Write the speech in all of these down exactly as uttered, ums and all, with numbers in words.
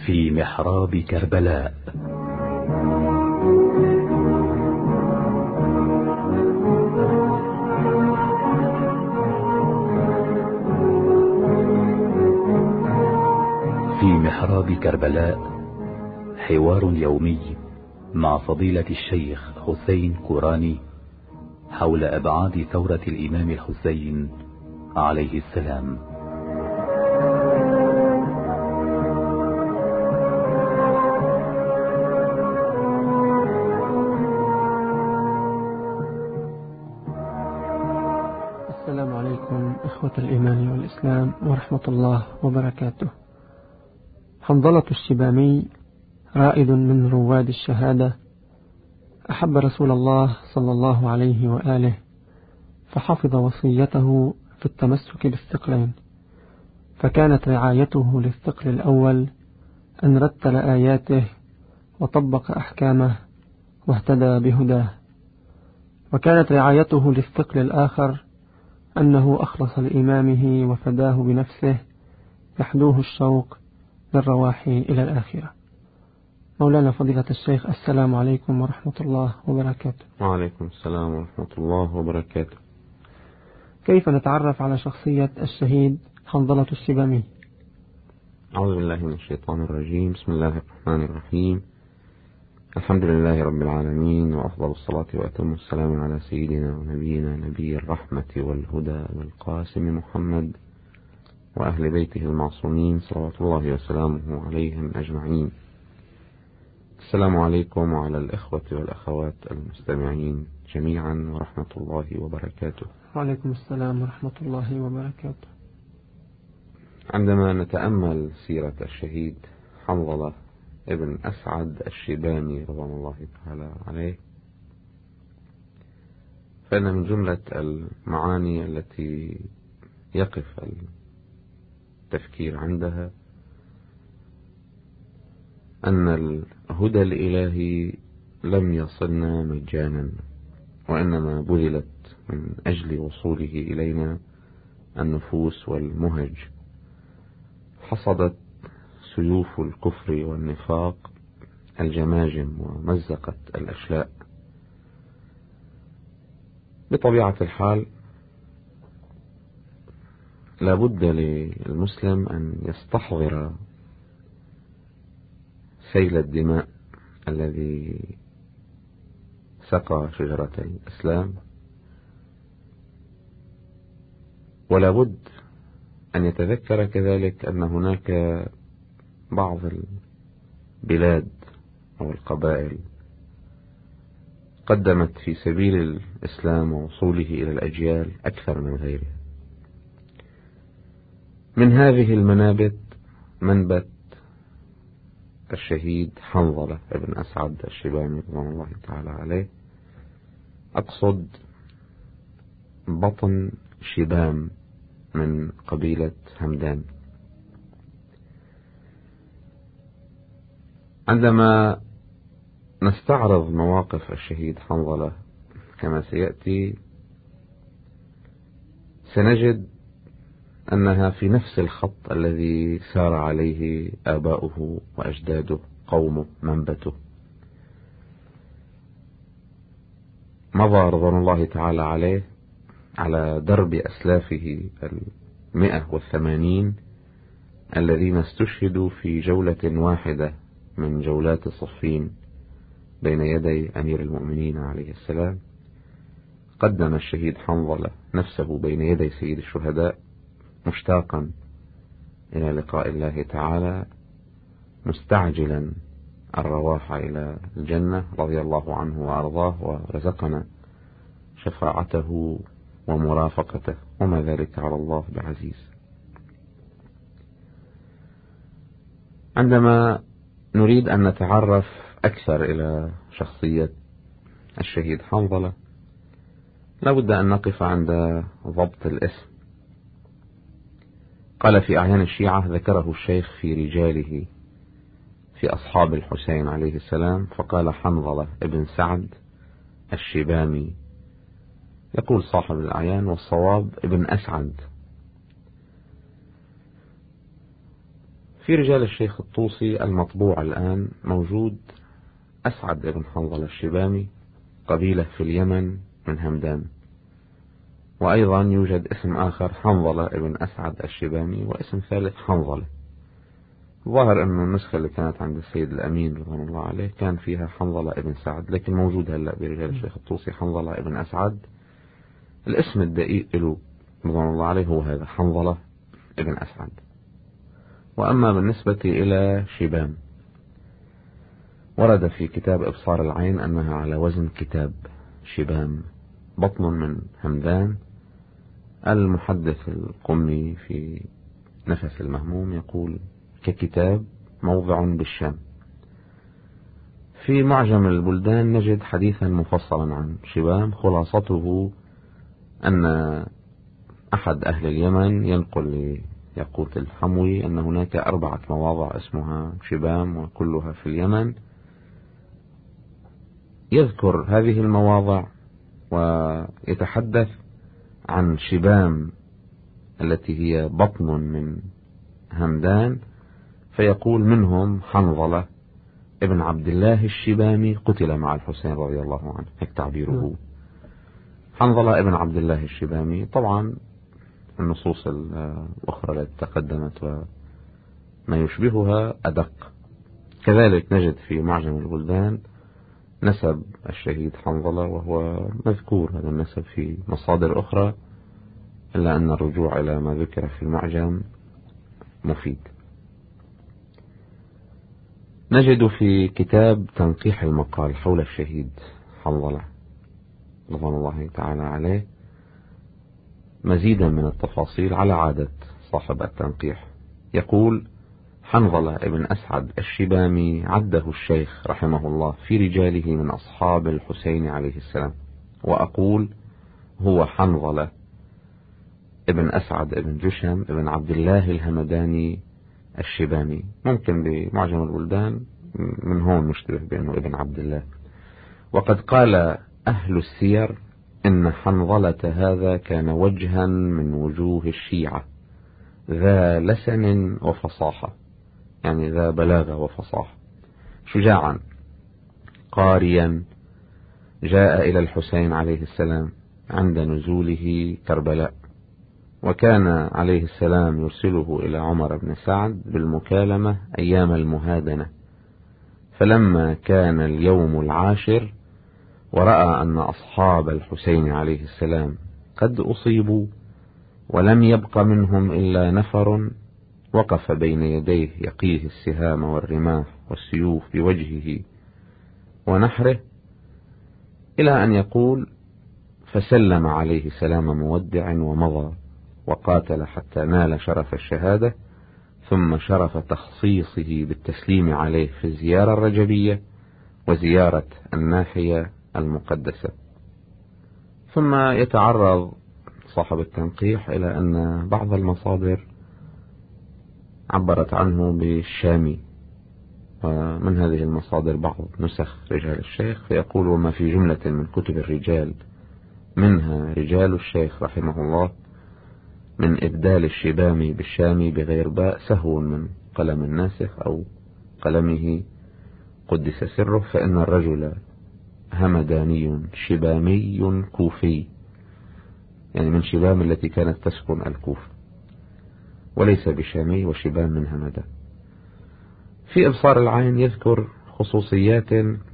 في محراب كربلاء. في محراب كربلاء حوار يومي مع فضيلة الشيخ حسين كوراني حول أبعاد ثورة الإمام الحسين عليه السلام. السلام عليكم إخوة الإيمان والإسلام ورحمة الله وبركاته. حنظلة الشبامي رائد من رواد الشهادة، أحب رسول الله صلى الله عليه وآله، فحفظ وصيته في التمسك بالثقلين، فكانت رعايته للثقل الأول أن رتل آياته وطبق أحكامه واهتدى بهداه، وكانت رعايته للثقل الآخر أنه أخلص لإمامه وفداه بنفسه يحدوه الشوق للرواحي إلى الآخرة. مولانا فضيلة الشيخ، السلام عليكم ورحمة الله وبركاته. وعليكم السلام ورحمة الله وبركاته. كيف نتعرف على شخصية الشهيد حنظلة الشبامي؟ أعوذ بالله من الشيطان الرجيم. بسم الله الرحمن الرحيم. الحمد لله رب العالمين، وأفضل الصلاة وأتم السلام على سيدنا ونبينا نبي الرحمة والهدى والقاسم محمد وأهل بيته المعصومين صلوات الله وسلامه عليهم أجمعين. السلام عليكم وعلى الإخوة والأخوات المستمعين جميعا ورحمة الله وبركاته. وعليكم السلام ورحمة الله وبركاته. عندما نتأمل سيرة الشهيد حنظلة ابن أسعد الشبامي رضوان الله تعالى عليه، فإن من جملة المعاني التي يقف التفكير عندها أن الهدى الإلهي لم يصلنا مجانا، وإنما بذلت من أجل وصوله إلينا النفوس والمهج. حصدت سيوف الكفر والنفاق الجماجم ومزقت الأشلاء. بطبيعة الحال لا بد للمسلم أن يستحضر سيل الدماء الذي سقى شجرة الإسلام، ولا بد أن يتذكر كذلك أن هناك بعض البلاد أو القبائل قدمت في سبيل الإسلام ووصوله إلى الأجيال أكثر من غيره. من هذه المنابت منبت الشهيد حنظلة ابن أسعد الشبامي رضوان الله تعالى عليه. أقصد بطن شبام من قبيلة همدان. عندما نستعرض مواقف الشهيد حنظلة كما سيأتي سنجد أنها في نفس الخط الذي سار عليه آباؤه وأجداده قومه منبته. مضى رضوان الله تعالى عليه على درب أسلافه المئة والثمانين الذين استشهدوا في جولة واحدة من جولات صفين بين يدي أمير المؤمنين عليه السلام. قدم الشهيد حنظلة نفسه بين يدي سيد الشهداء مشتاقا إلى لقاء الله تعالى، مستعجلا الرواح إلى الجنة، رضي الله عنه وأرضاه ورزقنا شفاعته ومرافقته، وما ذلك على الله بعزيز. عندما نريد أن نتعرف أكثر إلى شخصية الشهيد حنظلة لابد أن نقف عند ضبط الاسم. قال في أعيان الشيعة ذكره الشيخ في رجاله في أصحاب الحسين عليه السلام، فقال حنظلة ابن سعد الشبامي. يقول صاحب الأعيان والصواب ابن أسعد. في رجال الشيخ الطوسي المطبوع الآن موجود أسعد بن حنظلة الشبامي، قبيلة في اليمن من همدان، وأيضا يوجد اسم آخر حنظلة ابن أسعد الشبامي، واسم ثالث حنظلة. ظاهر أنه النسخة اللي كانت عند السيد الأمين رضوان الله عليه كان فيها حنظلة ابن سعد، لكن موجود هلأ برجال الشيخ الطوسي حنظلة ابن أسعد. الاسم الدقيق له رضوان الله عليه هو هذا، حنظلة ابن أسعد. وأما بالنسبة إلى شبام، ورد في كتاب إبصار العين أنها على وزن كتاب شبام، بطن من همدان. المحدث القمي في نفس المهموم يقول ككتاب موضع بالشام. في معجم البلدان نجد حديثا مفصلا عن شبام، خلاصته أن أحد أهل اليمن ينقل ليقوت الحموي أن هناك أربعة مواضع اسمها شبام وكلها في اليمن. يذكر هذه المواضع ويتحدث عن شبام التي هي بطن من همدان، فيقول منهم حنظلة ابن عبد الله الشبامي قتل مع الحسين رضي الله عنه، هيك تعبيره. حنظلة ابن عبد الله الشبامي. طبعا النصوص الأخرى التي تقدمت وما يشبهها أدق. كذلك نجد في معجم البلدان نسب الشهيد حنظلة، وهو مذكور هذا النسب في مصادر أخرى، إلا أن الرجوع إلى ما ذكر في المعجم مفيد. نجد في كتاب تنقيح المقال حول الشهيد حنظلة رضوان الله تعالى عليه مزيدا من التفاصيل على عادة صاحب التنقيح. يقول حنظلة ابن أسعد الشبامي عده الشيخ رحمه الله في رجاله من أصحاب الحسين عليه السلام، وأقول هو حنظلة ابن أسعد ابن جشم ابن عبد الله الهمداني الشبامي. ممكن بمعجم البلدان من هون نشتبه بأنه ابن عبد الله. وقد قال أهل السير إن حنظلة هذا كان وجها من وجوه الشيعة، ذا لسن وفصاحة، يعني ذا بلاغة وفصاحة، شجاعا قاريا، جاء إلى الحسين عليه السلام عند نزوله كربلاء، وكان عليه السلام يرسله إلى عمر بن سعد بالمكالمة أيام المهادنة. فلما كان اليوم العاشر ورأى أن أصحاب الحسين عليه السلام قد أصيبوا ولم يبق منهم إلا نفر، وقف بين يديه يقيه السهام والرماح والسيوف بوجهه ونحره، إلى أن يقول فسلم عليه سلام مودع ومضى وقاتل حتى نال شرف الشهادة، ثم شرف تخصيصه بالتسليم عليه في الزيارة الرجبية وزيارة الناحية المقدسة. ثم يتعرض صاحب التنقيح إلى أن بعض المصادر عبرت عنه بالشامي، ومن هذه المصادر بعض نسخ رجال الشيخ، فيقول وما في جملة من كتب الرجال منها رجال الشيخ رحمه الله من إبدال الشبامي بالشامي بغير باء سهو من قلم الناسخ أو قلمه قدس سره، فإن الرجل همداني شبامي كوفي، يعني من شبام التي كانت تسكن الكوفة، وليس بشامي، وشبام من همدان. في إبصار العين يذكر خصوصيات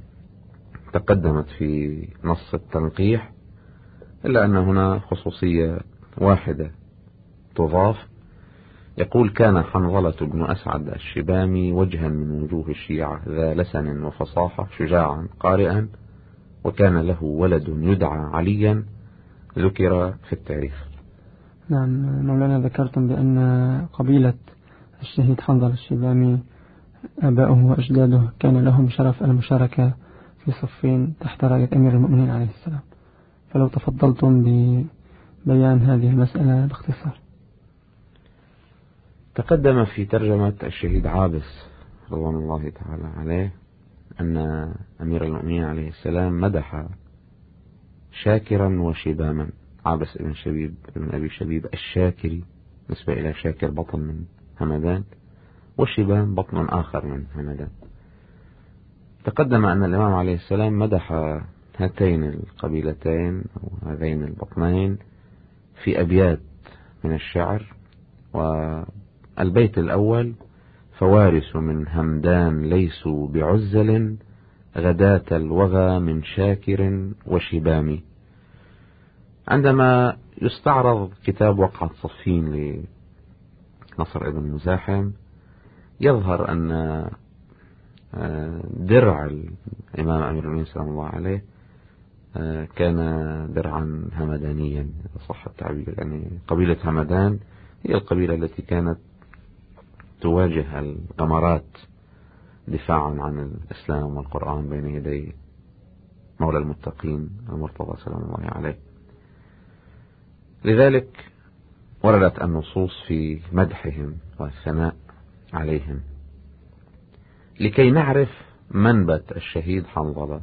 تقدمت في نص التنقيح، إلا أن هنا خصوصية واحدة تضاف. يقول كان حنظلة بن أسعد الشبامي وجها من وجوه الشيعة، ذا لسن وفصاحة، شجاعا قارئا، وكان له ولد يدعى عليا ذكر في التاريخ. نعم مولانا، ذكرتم بأن قبيلة الشهيد حنظلة الشبامي آباؤه وأجداده كان لهم شرف المشاركة في صفين تحت راية أمير المؤمنين عليه السلام، فلو تفضلتم ببيان هذه المسألة باختصار. تقدم في ترجمة الشهيد عابس رضوان الله تعالى عليه أن أمير المؤمنين عليه السلام مدح شاكرا وشباما، عابس ابن شبيب ابن أبي شبيب الشاكري نسبة إلى شاكر بطن من همدان، وشبام بطن آخر من همدان. تقدم أن الإمام عليه السلام مدح هاتين القبيلتين أو هذين البطنين في أبيات من الشعر، والبيت الأول: فوارس من همدان ليسوا بعزل، غداة الوغى من شاكر وشبام. عندما يستعرض كتاب وقعة صفين لنصر ابن مزاحم يظهر أن درع الإمام أمير المؤمنين سلام الله عليه كان درعا همدانيا إذا صح التعبير. يعني قبيلة همدان هي القبيلة التي كانت تواجه الغمرات دفاعا عن الإسلام والقرآن بين يدي مولى المتقين المرتضى سلام الله عليه. لذلك وردت النصوص في مدحهم والثناء عليهم. لكي نعرف منبت الشهيد حنظلة،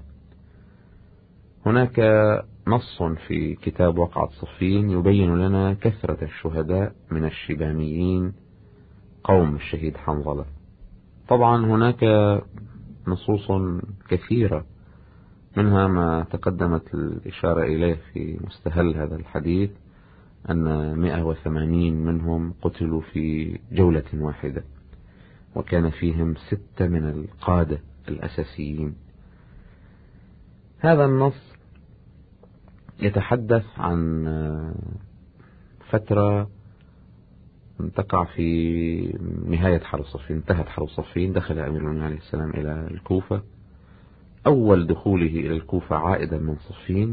هناك نص في كتاب وقعة صفين يبين لنا كثرة الشهداء من الشباميين قوم الشهيد حنظلة. طبعا هناك نصوص كثيرة، منها ما تقدمت الإشارة إليه في مستهل هذا الحديث، أن مئة وثمانين منهم قتلوا في جولة واحدة، وكان فيهم ستة من القادة الأساسيين. هذا النص يتحدث عن فترة تقع في نهاية حرب صفين، انتهت حرب صفين، دخل أمير المؤمنين عليه السلام إلى الكوفة. أول دخوله إلى الكوفة عائدا من صفين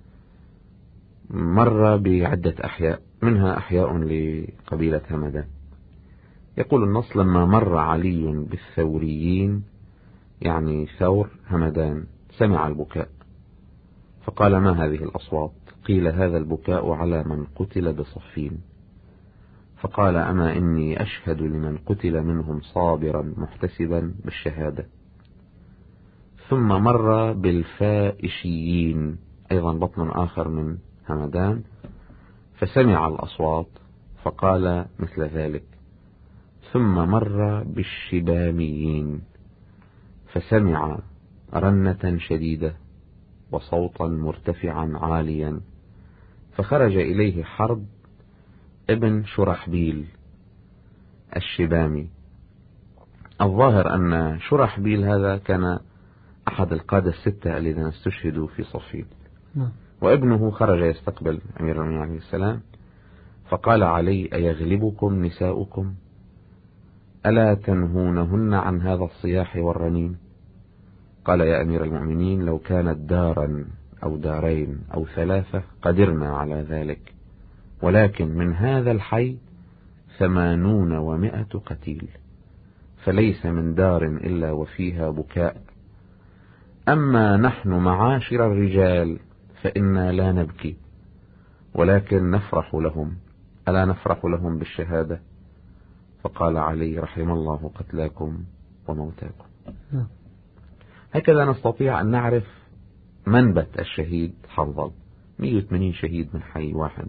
مر بعدة أحياء، منها أحياء لقبيلة همدان. يقول النص: لما مر علي بالثوريين، يعني ثور همدان، سمع البكاء فقال: ما هذه الأصوات؟ قيل: هذا البكاء على من قتل بصفين. فقال: أما إني أشهد لمن قتل منهم صابرا محتسبا بالشهادة. ثم مر بالفائشيين، أيضا بطن آخر من همدان، فسمع الأصوات فقال مثل ذلك. ثم مر بالشباميين فسمع رنة شديدة وصوتا مرتفعا عاليا، فخرج إليه حرب ابن شرحبيل الشبامي. الظاهر أن شرحبيل هذا كان أحد القادة الستة الذين استشهدوا في صفين، وابنه خرج يستقبل أمير المؤمنين عليه السلام، فقال علي: أيغلبكم نساؤكم؟ ألا تنهونهن عن هذا الصياح والرنين؟ قال: يا أمير المؤمنين، لو كانت دارا أو دارين أو ثلاثة قدرنا على ذلك، ولكن من هذا الحي ثمانون ومائة قتيل، فليس من دار إلا وفيها بكاء. أما نحن معاشر الرجال فإنا لا نبكي، ولكن نفرح لهم، ألا نفرح لهم بالشهادة؟ فقال علي: رحم الله قتلاكم وموتاكم. هكذا نستطيع أن نعرف منبت الشهيد حنظل. مئة وثمانين شهيد من حي واحد،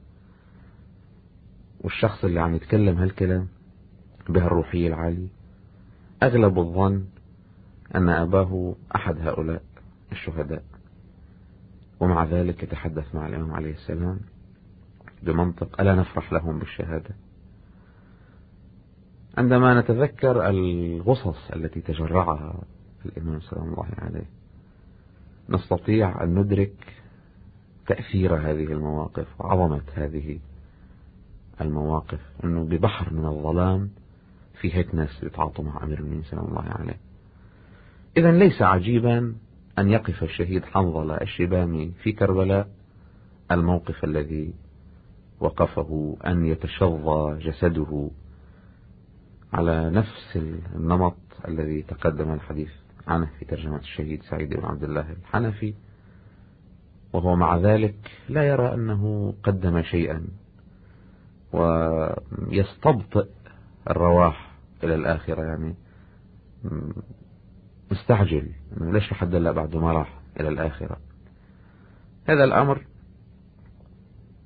والشخص اللي عم يتكلم هالكلام بهالروحية العالية أغلب الظن أن أباه أحد هؤلاء الشهداء، ومع ذلك يتحدث مع الإمام عليه السلام بمنطق: ألا نفرح لهم بالشهادة؟ عندما نتذكر الغصص التي تجرعها الإمام سلام الله عليه نستطيع أن ندرك تأثير هذه المواقف وعظمة هذه المواقف، أنه ببحر من الظلام في هيك ناس يتعاطوا مع أمير المؤمنين سلام الله عليه. إذن ليس عجيبا أن يقف الشهيد حنظلة الشبامي في كربلاء الموقف الذي وقفه، أن يتشظى جسده على نفس النمط الذي تقدم الحديث عنه في ترجمة الشهيد سعيد بن عبد الله الحنفي، وهو مع ذلك لا يرى أنه قدم شيئا، ويستبطئ الرواح إلى الآخرة، يعني مستعجل ليش لحد لا بعد ما راح إلى الآخرة. هذا الأمر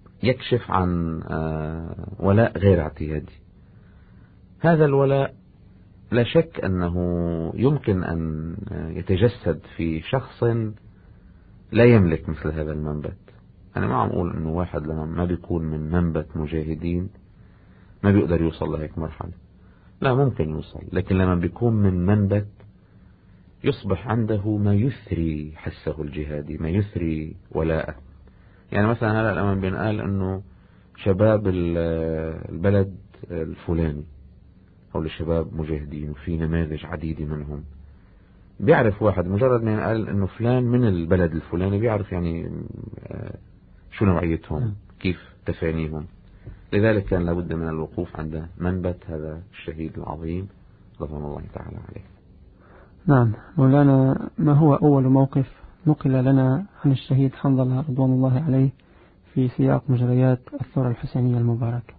يكشف عن ولاء غير اعتيادي. هذا الولاء لا شك أنه يمكن أن يتجسد في شخص لا يملك مثل هذا المنبت. أنا ما عم أقول أنه واحد لما ما بيكون من منبت مجاهدين ما بيقدر يوصل لهيك مرحلة، لا ممكن يوصل، لكن لما بيكون من منبت يصبح عنده ما يثري حسه الجهادي، ما يثري ولاءه. يعني مثلا هلا لما بينقال أنه شباب البلد الفلاني أو لشباب مجاهدين وفي نماذج عديدة منهم، بيعرف واحد مجرد ما ينقال أنه فلان من البلد الفلاني بيعرف يعني شو نوعيتهم، كيف تفانيهم. لذلك كان لابد من الوقوف عند منبت هذا الشهيد العظيم رضوان الله تعالى عليه. نعم مولانا، ما هو أول موقف نقل لنا عن الشهيد حنظلة رضوان الله عليه في سياق مجريات الثورة الحسينية المباركة؟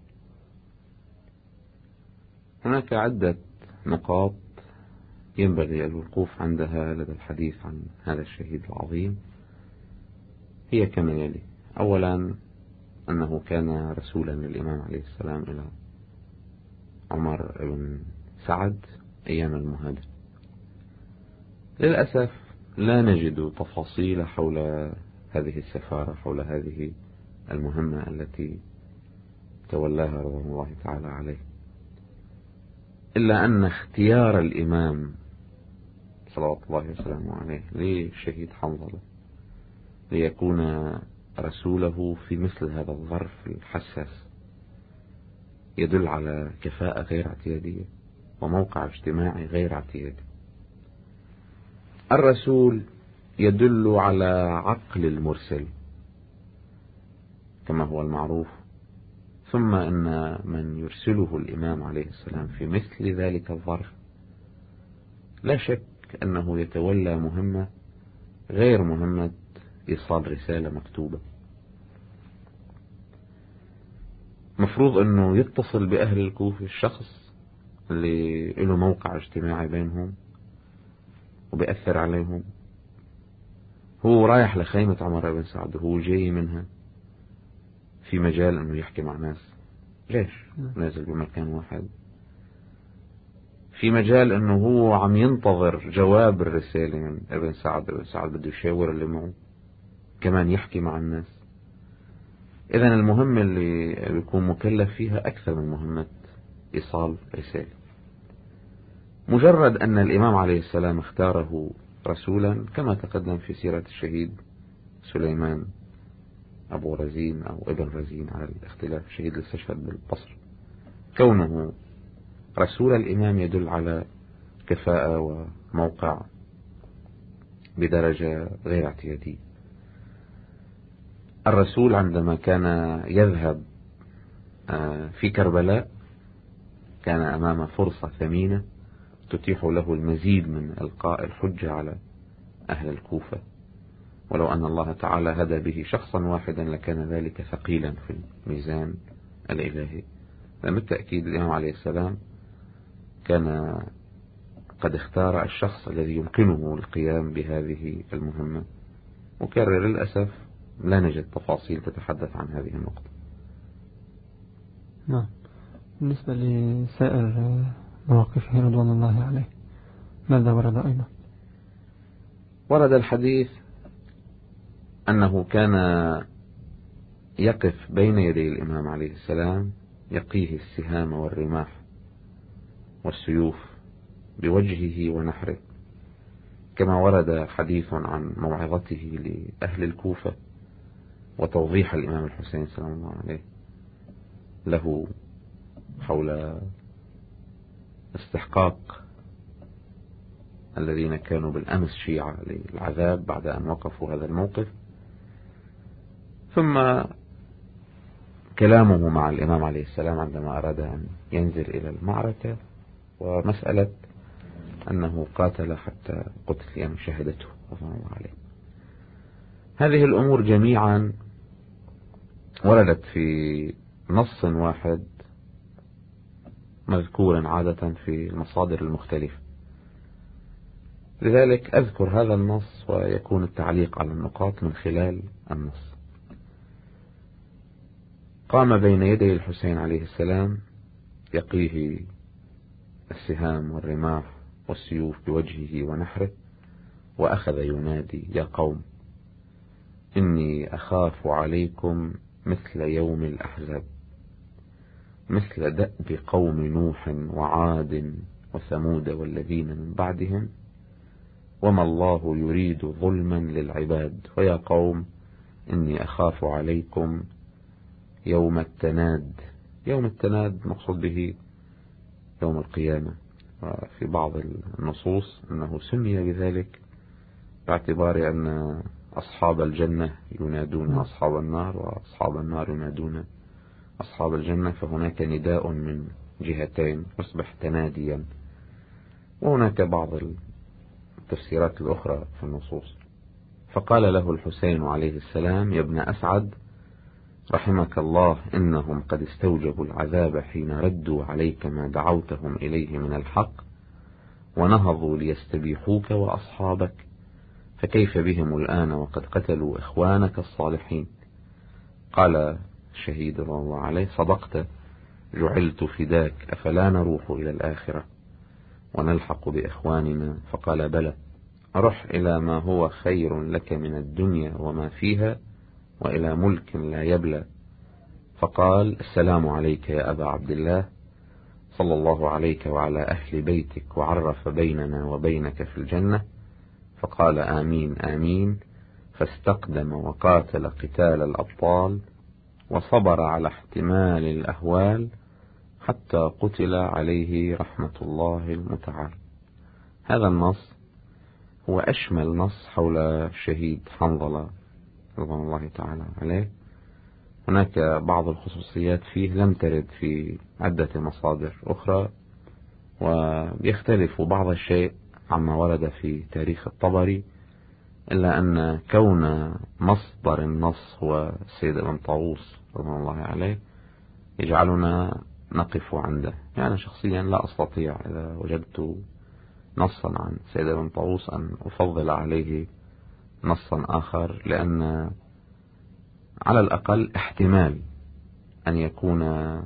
هناك عدة نقاط ينبغي الوقوف عندها لدى الحديث عن هذا الشهيد العظيم، هي كما يلي. أولا أنه كان رسولا للإمام عليه السلام إلى عمر بن سعد أيام المهاجر. للأسف لا نجد تفاصيل حول هذه السفارة، حول هذه المهمة التي تولاها رضوان الله تعالى عليه، إلا أن اختيار الإمام صلوات الله وسلامه عليه للشهيد حنظلة ليكون رسوله في مثل هذا الظرف الحساس يدل على كفاءة غير اعتيادية وموقع اجتماعي غير اعتيادي. الرسول يدل على عقل المرسل كما هو المعروف، ثم أن من يرسله الإمام عليه السلام في مثل ذلك الظرف لا شك أنه يتولى مهمة غير مهمة إيصال رسالة مكتوبة. مفروض أنه يتصل بأهل الكوفة، الشخص اللي له موقع اجتماعي بينهم وبيأثر عليهم. هو رايح لخيمة عمر بن سعد وهو جاي منها في مجال أنه يحكي مع ناس، ليش نازل بمكان واحد؟ في مجال أنه هو عم ينتظر جواب الرسالة من ابن سعد. ابن سعد بده يشاور اللي معه كمان يحكي مع الناس. إذن المهمة اللي بيكون مكلف فيها أكثر من مهمة إيصال رسالة. مجرد أن الإمام عليه السلام اختاره رسولا كما تقدم في سيرة الشهيد سليمان أبو رزين أو ابن رزين على الاختلاف، الشهيد الاستشهد بالبصر، كونه رسول الإمام يدل على كفاءة وموقع بدرجة غير اعتيادية. الرسول عندما كان يذهب في كربلاء كان أمام فرصة ثمينة تتيح له المزيد من إلقاء الحجة على أهل الكوفة، ولو أن الله تعالى هدى به شخصا واحدا لكان ذلك ثقيلا في الميزان الإلهي. بالتأكيد الإمام عليه السلام كان قد اختار الشخص الذي يمكنه القيام بهذه المهمة. مكرر للأسف لا نجد تفاصيل تتحدث عن هذه النقطة. نعم. بالنسبة لسائر مواقفه رضوان الله عليه ماذا ورد أيضا؟ ورد الحديث أنه كان يقف بين يدي الإمام عليه السلام يقيه السهام والرماح والسيوف بوجهه ونحره، كما ورد حديث عن موعظته لأهل الكوفة وتوضيح الإمام الحسين سلام الله عليه له حول استحقاق الذين كانوا بالأمس شيعة للعذاب بعد أن وقفوا هذا الموقف، ثم كلامه مع الإمام عليه السلام عندما أراد أن ينزل إلى المعركة، ومسألة أنه قاتل حتى قتل يعني شهدته رضوان الله عليه. هذه الأمور جميعا وردت في نص واحد مذكور عادة في المصادر المختلفة، لذلك أذكر هذا النص ويكون التعليق على النقاط من خلال النص. قام بين يدي الحسين عليه السلام يقيه السهام والرماح والسيوف بوجهه ونحره، وأخذ ينادي: يا قوم، إني أخاف عليكم مثل يوم الأحزاب، مثل دأب قوم نوح وعاد وثمود والذين من بعدهم، وما الله يريد ظلما للعباد، ويا قوم إني أخاف عليكم يوم التناد. يوم التناد مقصود به يوم القيامة، وفي بعض النصوص أنه سمي بذلك باعتبار أن أصحاب الجنة ينادون أصحاب النار، وأصحاب النار ينادون أصحاب الجنة، فهناك نداء من جهتين يصبح تناديا. وهناك بعض التفسيرات الأخرى في النصوص. فقال له الحسين عليه السلام: يا ابن أسعد، رحمك الله، إنهم قد استوجبوا العذاب حين ردوا عليك ما دعوتهم إليه من الحق، ونهضوا ليستبيحوك وأصحابك، فكيف بهم الآن وقد قتلوا إخوانك الصالحين؟ قال الشهيد رضي الله عليه: صدقت، جعلت فداك، أفلا نروح إلى الآخرة ونلحق بإخواننا؟ فقال: بلى، رح إلى ما هو خير لك من الدنيا وما فيها، وإلى ملك لا يبلى. فقال: السلام عليك يا أبا عبد الله، صلى الله عليك وعلى أهل بيتك، وعرف بيننا وبينك في الجنة. فقال: آمين آمين. فاستقدم وقاتل قتال الأبطال، وصبر على احتمال الأهوال، حتى قتل عليه رحمة الله المتعال. هذا النص هو أشمل نص حول الشهيد حنظلة رضوان الله تعالى عليه. هناك بعض الخصوصيات فيه لم ترد في عدة مصادر أخرى، ويختلف بعض الشيء عما ورد في تاريخ الطبري، إلا أن كون مصدر النص هو السيد ابن طاووس رضوان الله عليه يجعلنا نقف عنده. يعني شخصيا لا أستطيع إذا وجدت نصا عن سيد ابن طاووس أن أفضل عليه نصا آخر، لأن على الأقل احتمال أن يكون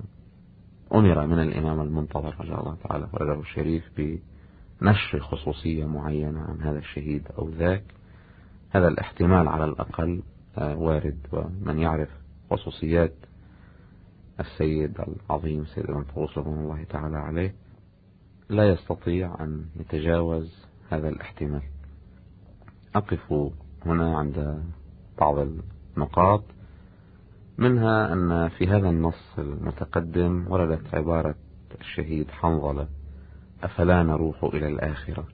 أمر من الإمام المنتظر رضي الله تعالى ورضاه الشريف بنشر خصوصية معينة عن هذا الشهيد أو ذاك. هذا الاحتمال على الأقل وارد، ومن يعرف خصوصيات السيد العظيم سيد ابن طاووس رضي الله تعالى عليه لا يستطيع أن يتجاوز هذا الاحتمال. أقف هنا عند بعض النقاط، منها أن في هذا النص المتقدم وردت عبارة الشهيد حنظلة: أفلا نروح إلى الآخرة.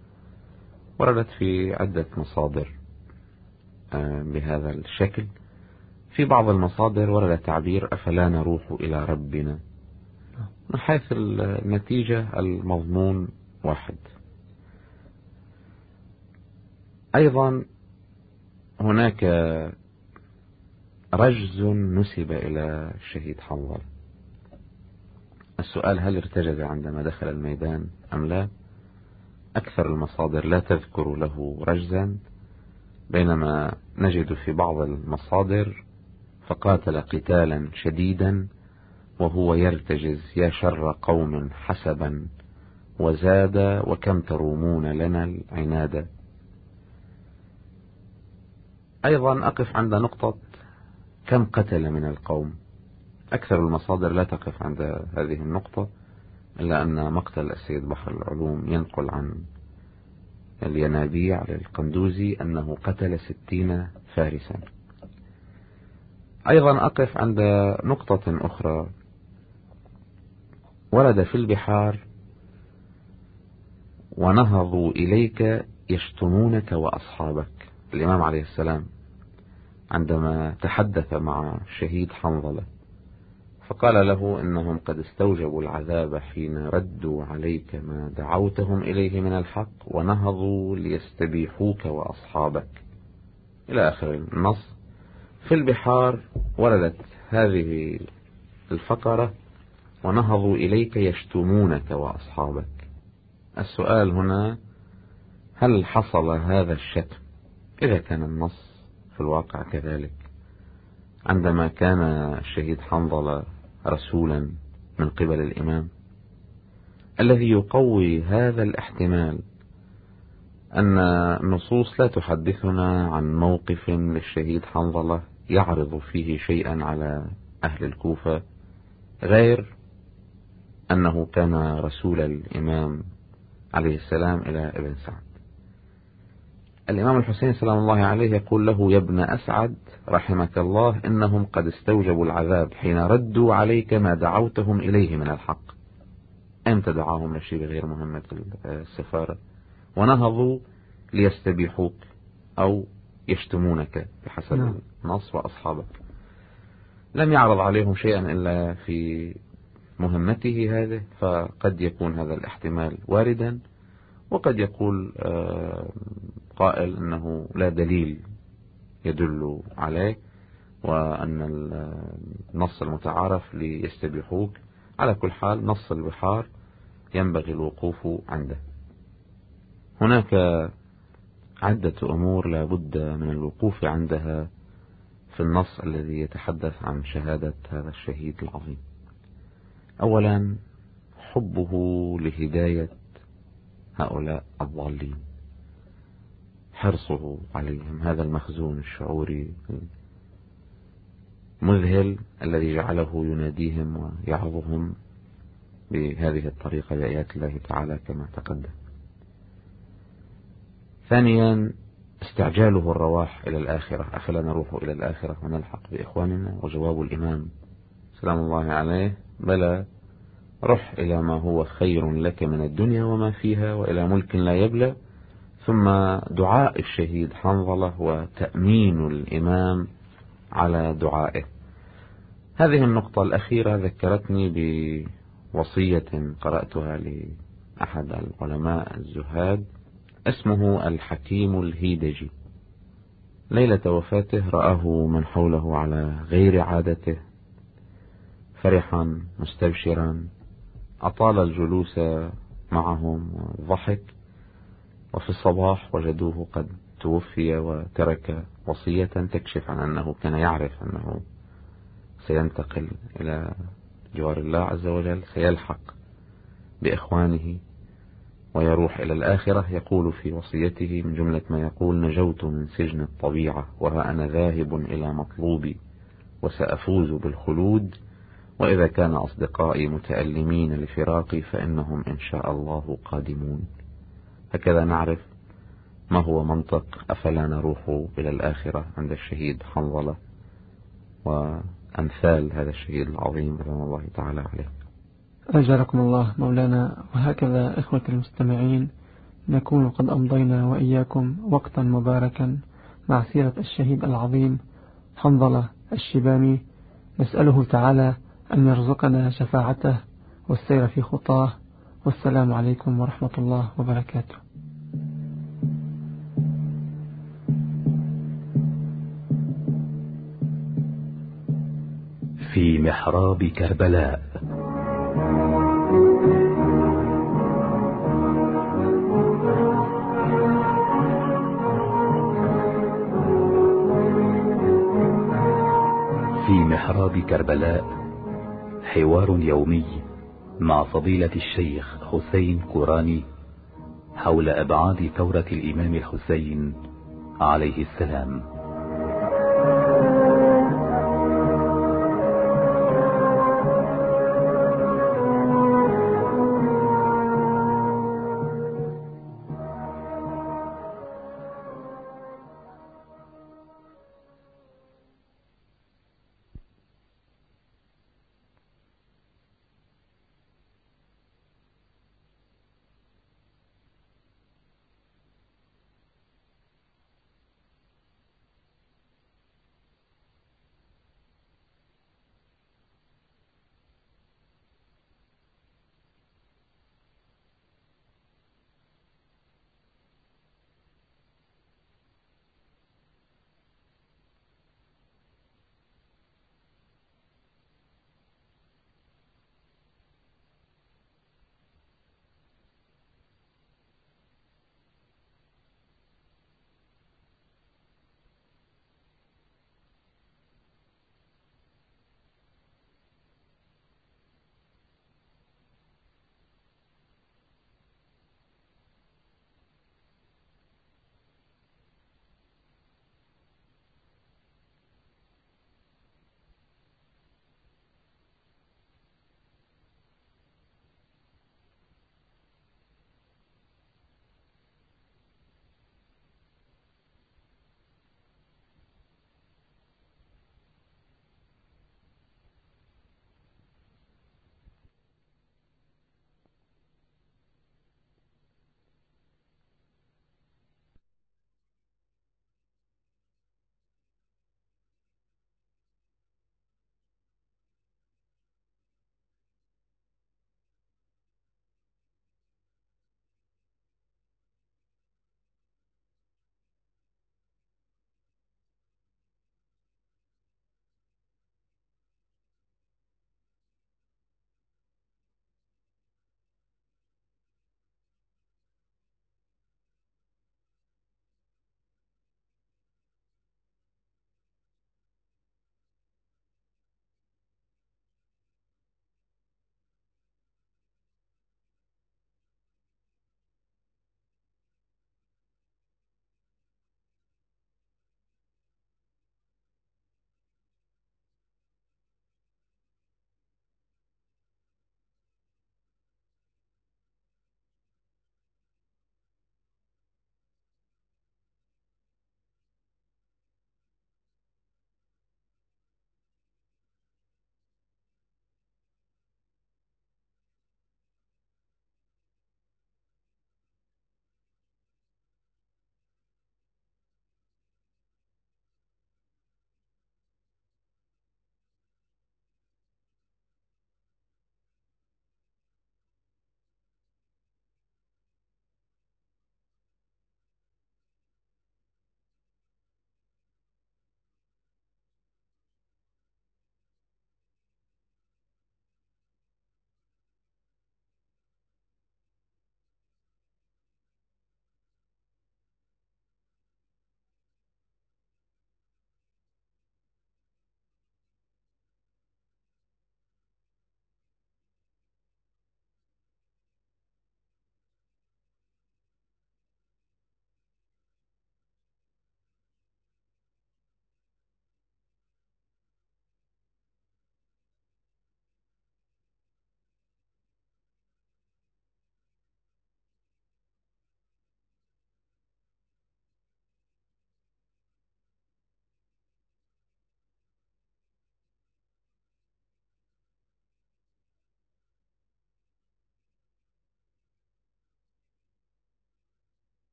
وردت في عدة مصادر بهذا الشكل. في بعض المصادر ورد تعبير أفلا نروح إلى ربنا، من حيث النتيجة المضمون واحد. أيضا هناك رجز نسب إلى الشهيد حنظلة. السؤال: هل ارتجز عندما دخل الميدان أم لا؟ أكثر المصادر لا تذكر له رجزا، بينما نجد في بعض المصادر: فقاتل قتالا شديدا وهو يرتجز، يا شر قوم حسبا وزاد، وكم ترومون لنا العناد. أيضا أقف عند نقطة كم قتل من القوم. أكثر المصادر لا تقف عند هذه النقطة، إلا أن مقتل السيد بحر العلوم ينقل عن الينابيع للقندوزي أنه قتل ستين فارسا. أيضا أقف عند نقطة أخرى. ورد في البحار: ونهضوا إليك يشتمونك وأصحابك. الإمام عليه السلام عندما تحدث مع الشهيد حنظلة فقال له: إنهم قد استوجبوا العذاب حين ردوا عليك ما دعوتهم إليه من الحق، ونهضوا ليستبيحوك وأصحابك، إلى آخر النص. في البحار وردت هذه الفقرة: ونهضوا إليك يشتمونك وأصحابك. السؤال هنا: هل حصل هذا الشتم إذا كان النص في الواقع كذلك عندما كان الشهيد حنظلة رسولا من قبل الإمام؟ الذي يقوي هذا الاحتمال أن النصوص لا تحدثنا عن موقف للشهيد حنظلة يعرض فيه شيئا على أهل الكوفة غير أنه كان رسول الإمام عليه السلام إلى ابن سعد. الإمام الحسين سلام الله عليه يقول له: يا ابن أسعد رحمك الله، إنهم قد استوجبوا العذاب حين ردوا عليك ما دعوتهم إليه من الحق. أنت دعاهم لشيء غير مهمة السفارة، ونهضوا ليستبيحوك أو يشتمونك بحسب نعم. النص وأصحابك. لم يعرض عليهم شيئا إلا في مهمته هذه، فقد يكون هذا الاحتمال واردا، وقد يقول قائل أنه لا دليل يدل عليه، وأن النص المتعارف ليستبيحوك. على كل حال نص البحار ينبغي الوقوف عنده. هناك عدة أمور لا بد من الوقوف عندها في النص الذي يتحدث عن شهادة هذا الشهيد العظيم. أولا، حبه لهداية هؤلاء الضالين، حرصه عليهم، هذا المخزون الشعوري مذهل الذي جعله يناديهم ويعظهم بهذه الطريقة بآيات الله تعالى كما تقدم. ثانيا، استعجاله الرواح إلى الآخرة، أفلا نروح إلى الآخرة ونلحق بإخواننا؟ وجواب الإمام سلام الله عليه: بلى، رح إلى ما هو خير لك من الدنيا وما فيها، وإلى ملك لا يبلى. ثم دعاء الشهيد حنظلة وتأمين الإمام على دعائه. هذه النقطة الأخيرة ذكرتني بوصية قرأتها لأحد العلماء الزهاد اسمه الحكيم الهيدجي. ليلة وفاته رآه من حوله على غير عادته، فرحا مستبشرا، أطال الجلوس معهم وضحك، وفي الصباح وجدوه قد توفي وترك وصية تكشف عن أنه كان يعرف أنه سينتقل إلى جوار الله عز وجل، سيلحق بإخوانه ويروح إلى الآخرة. يقول في وصيته من جملة ما يقول: نجوت من سجن الطبيعة، وها أنا ذاهب إلى مطلوبي، وسأفوز بالخلود، وإذا كان أصدقائي متألمين لفراقي فإنهم إن شاء الله قادمون. هكذا نعرف ما هو منطق أفلا نروح إلى الآخرة عند الشهيد حنظلة وأمثال هذا الشهيد العظيم رحمه الله تعالى عليه. أجركم الله مولانا. وهكذا إخوة المستمعين نكون قد أمضينا وإياكم وقتا مباركا مع سيرة الشهيد العظيم حنظلة الشيباني، نسأله تعالى أن يرزقنا شفاعته والسير في خطاه. والسلام عليكم ورحمة الله وبركاته. في محراب كربلاء. في محراب كربلاء حوار يومي مع فضيلة الشيخ حسين كوراني حول أبعاد ثورة الإمام الحسين عليه السلام.